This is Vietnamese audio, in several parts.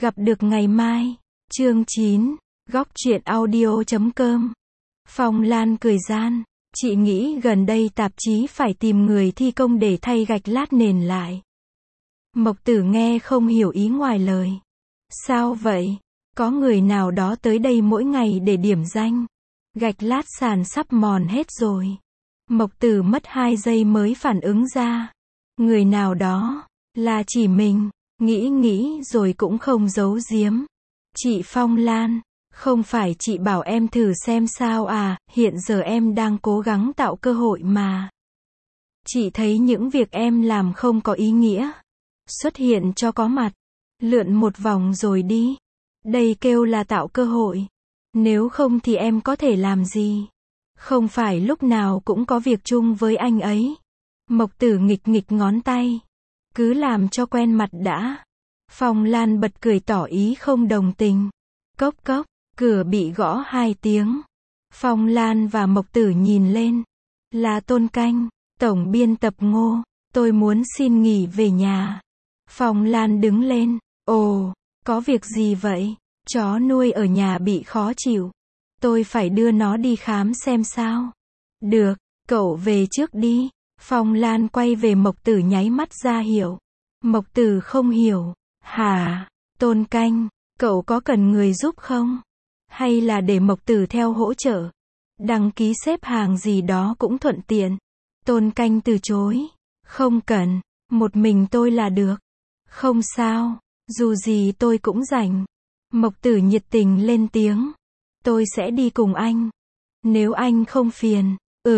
Gặp được ngày mai. Chương 9. Góc truyện audio.com. Phong Lan cười gian. Chị nghĩ gần đây tạp chí phải tìm người thi công để thay gạch lát nền lại. Mộc Tử nghe không hiểu ý ngoài lời. Sao vậy? Có người nào đó tới đây mỗi ngày để điểm danh. Gạch lát sàn sắp mòn hết rồi. Mộc Tử mất 2 giây mới phản ứng ra. Người nào đó? Là chỉ mình. Nghĩ rồi cũng không giấu giếm. Chị Phong Lan, không phải chị bảo em thử xem sao à, hiện giờ em đang cố gắng tạo cơ hội mà. Chị thấy những việc em làm không có ý nghĩa. Xuất hiện cho có mặt. Lượn một vòng rồi đi. Đây kêu là tạo cơ hội. Nếu không thì em có thể làm gì? Không phải lúc nào cũng có việc chung với anh ấy. Mộc Tử nghịch ngón tay. Cứ làm cho quen mặt đã. Phong Lan bật cười tỏ ý không đồng tình. Cốc cốc, cửa bị gõ 2 tiếng. Phong Lan và Mộc Tử nhìn lên. Là Tôn Canh, tổng biên tập Ngô. Tôi muốn xin nghỉ về nhà. Phong Lan đứng lên. Ồ, có việc gì vậy? Chó nuôi ở nhà bị khó chịu. Tôi phải đưa nó đi khám xem sao. Được, cậu về trước đi. Phong Lan quay về Mộc Tử nháy mắt ra hiệu. Mộc Tử không hiểu. Hả? Tôn Canh, cậu có cần người giúp không? Hay là để Mộc Tử theo hỗ trợ? Đăng ký xếp hàng gì đó cũng thuận tiện. Tôn Canh từ chối. Không cần, một mình tôi là được. Không sao, dù gì tôi cũng rảnh. Mộc Tử nhiệt tình lên tiếng. Tôi sẽ đi cùng anh. Nếu anh không phiền.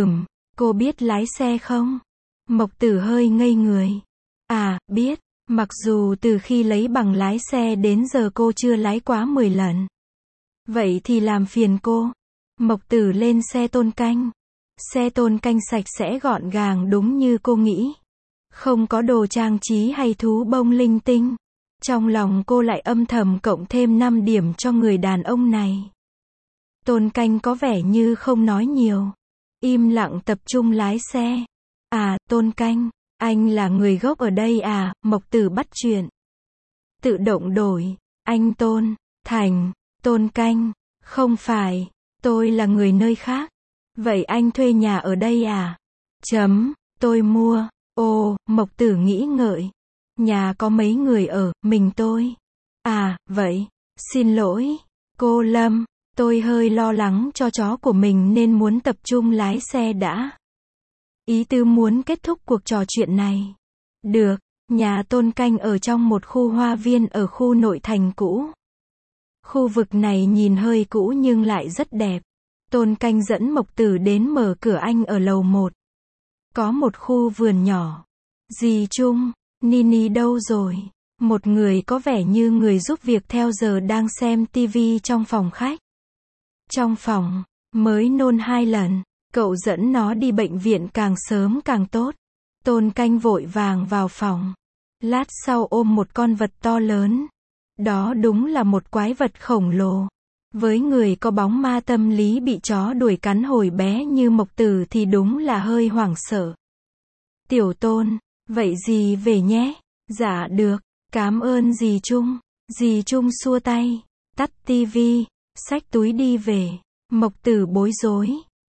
Cô biết lái xe không? Mộc Tử hơi ngây người. À, biết. Mặc dù từ khi lấy bằng lái xe đến giờ cô chưa lái quá 10 lần. Vậy thì làm phiền cô. Mộc Tử lên xe Tôn Canh. Xe Tôn Canh sạch sẽ gọn gàng đúng như cô nghĩ. Không có đồ trang trí hay thú bông linh tinh. Trong lòng cô lại âm thầm cộng thêm 5 điểm cho người đàn ông này. Tôn Canh có vẻ như không nói nhiều. Im lặng tập trung lái xe. À, Tôn Canh, anh là người gốc ở đây à? Mộc Tử bắt chuyện. Tự động đổi. Anh Tôn, Thành, Tôn Canh. Không phải, tôi là người nơi khác. Vậy anh thuê nhà ở đây à? Tôi mua. Ồ, Mộc Tử nghĩ ngợi. Nhà có mấy người ở, mình tôi. À, vậy. Xin lỗi, cô Lâm. Tôi hơi lo lắng cho chó của mình nên muốn tập trung lái xe đã. Ý tứ muốn kết thúc cuộc trò chuyện này. Được, nhà Tôn Canh ở trong một khu hoa viên ở khu nội thành cũ. Khu vực này nhìn hơi cũ nhưng lại rất đẹp. Tôn Canh dẫn Mộc Tử đến mở cửa anh ở lầu 1. Có một khu vườn nhỏ. Dì Trung, Nini đâu rồi? Một người có vẻ như người giúp việc theo giờ đang xem tivi trong phòng khách. Trong phòng, mới nôn 2 lần. Cậu dẫn nó đi bệnh viện càng sớm càng tốt. Tôn Canh vội vàng vào phòng. Lát sau ôm một con vật to lớn. Đó đúng là một quái vật khổng lồ. Với người có bóng ma tâm lý bị chó đuổi cắn hồi bé như Mộc Tử thì đúng là hơi hoảng sợ. Tiểu Tôn, vậy dì về nhé. Dạ được, cảm ơn dì Trung. Dì Trung xua tay, tắt tivi, xách túi đi về. Mộc Tử bối rối.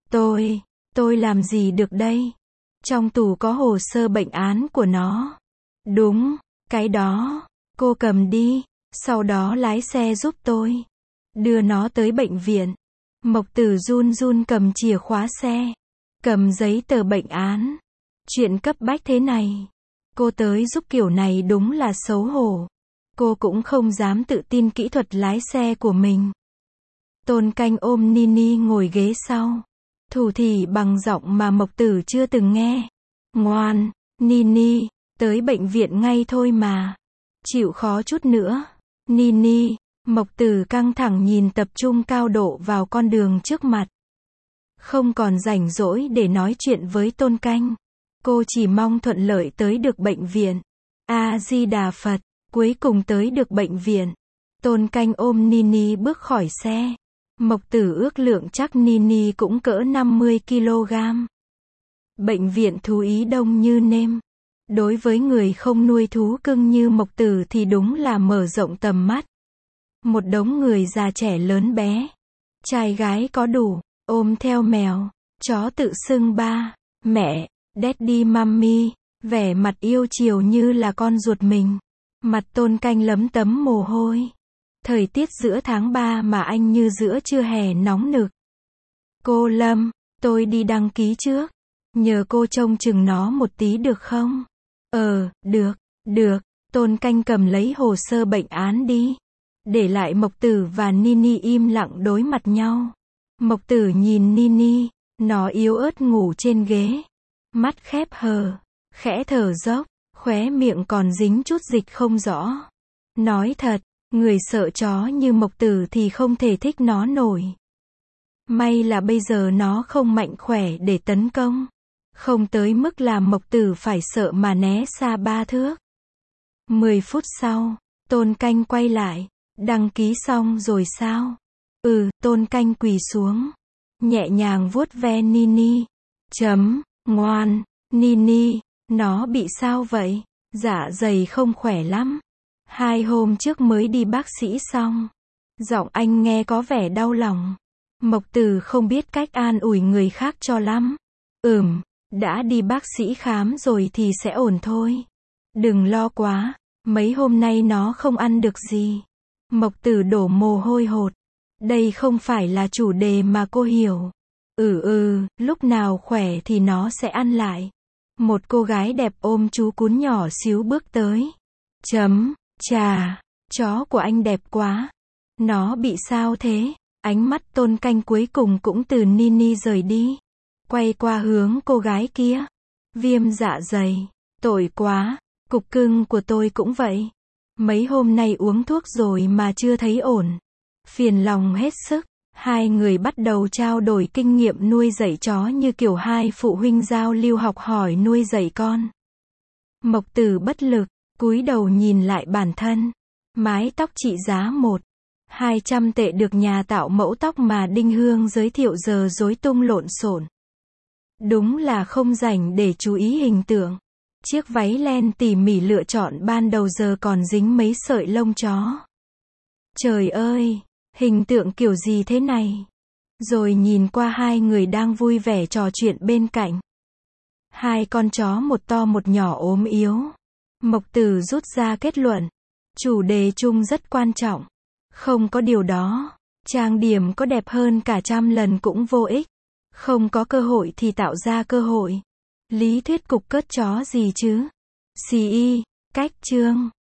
Tôi làm gì được đây? Trong tủ có hồ sơ bệnh án của nó. Đúng, cái đó. Cô cầm đi, sau đó lái xe giúp tôi. Đưa nó tới bệnh viện. Mộc Tử run cầm chìa khóa xe. Cầm giấy tờ bệnh án. Chuyện cấp bách thế này. Cô tới giúp kiểu này đúng là xấu hổ. Cô cũng không dám tự tin kỹ thuật lái xe của mình. Tôn Canh ôm Nini ngồi ghế sau. Thủ thỉ bằng giọng mà Mộc Tử chưa từng nghe. Ngoan, Nini, tới bệnh viện ngay thôi mà. Chịu khó chút nữa. Nini, Mộc Tử căng thẳng nhìn tập trung cao độ vào con đường trước mặt. Không còn rảnh rỗi để nói chuyện với Tôn Canh. Cô chỉ mong thuận lợi tới được bệnh viện. A-di-đà Phật, cuối cùng tới được bệnh viện. Tôn Canh ôm Nini bước khỏi xe. Mộc Tử ước lượng chắc Nini cũng cỡ 50 kg. Bệnh viện thú y đông như nêm. Đối với người không nuôi thú cưng như Mộc Tử thì đúng là mở rộng tầm mắt. Một đống người già trẻ lớn bé, trai gái có đủ, ôm theo mèo, chó tự xưng ba, mẹ, daddy mommy, vẻ mặt yêu chiều như là con ruột mình. Mặt Tôn Canh lấm tấm mồ hôi. Thời tiết giữa tháng 3 mà anh như giữa trưa hè nóng nực. Cô Lâm, tôi đi đăng ký trước. Nhờ cô trông chừng nó một tí được không? Được. Tôn Canh cầm lấy hồ sơ bệnh án đi. Để lại Mộc Tử và Nini im lặng đối mặt nhau. Mộc Tử nhìn Nini, nó yếu ớt ngủ trên ghế. Mắt khép hờ, khẽ thở dốc, khóe miệng còn dính chút dịch không rõ. Nói thật, người sợ chó như Mộc Tử thì không thể thích nó nổi. May là bây giờ nó không mạnh khỏe để tấn công. Không tới mức làm Mộc Tử phải sợ mà né xa 3 thước. 10 phút sau, Tôn Canh quay lại. Đăng ký xong rồi sao? Tôn Canh quỳ xuống. Nhẹ nhàng vuốt ve Nini. Ngoan, Nini, nó bị sao vậy? Dạ dày không khỏe lắm. 2 hôm trước mới đi bác sĩ xong. Giọng anh nghe có vẻ đau lòng. Mộc Tử không biết cách an ủi người khác cho lắm. Đã đi bác sĩ khám rồi thì sẽ ổn thôi. Đừng lo quá, mấy hôm nay nó không ăn được gì. Mộc Tử đổ mồ hôi hột. Đây không phải là chủ đề mà cô hiểu. Lúc nào khỏe thì nó sẽ ăn lại. Một cô gái đẹp ôm chú cún nhỏ xíu bước tới. Chà, chó của anh đẹp quá. Nó bị sao thế? Ánh mắt Tôn Canh cuối cùng cũng từ Nini rời đi. Quay qua hướng cô gái kia. Viêm dạ dày. Tội quá. Cục cưng của tôi cũng vậy. Mấy hôm nay uống thuốc rồi mà chưa thấy ổn. Phiền lòng hết sức. Hai người bắt đầu trao đổi kinh nghiệm nuôi dạy chó như kiểu hai phụ huynh giao lưu học hỏi nuôi dạy con. Mộc Tử bất lực, cúi đầu nhìn lại bản thân. Mái tóc trị giá 100-200 tệ được nhà tạo mẫu tóc mà Đinh Hương giới thiệu giờ rối tung lộn xộn. Đúng là không rảnh để chú ý hình tượng. Chiếc váy len tỉ mỉ lựa chọn ban đầu giờ còn dính mấy sợi lông chó. Trời ơi, hình tượng kiểu gì thế này? Rồi nhìn qua hai người đang vui vẻ trò chuyện bên cạnh. Hai con chó một to một nhỏ ốm yếu. Mộc Tử rút ra kết luận. Chủ đề chung rất quan trọng. Không có điều đó, trang điểm có đẹp hơn cả 100 lần cũng vô ích. Không có cơ hội thì tạo ra cơ hội. Lý thuyết cục cất chó gì chứ? Cách chương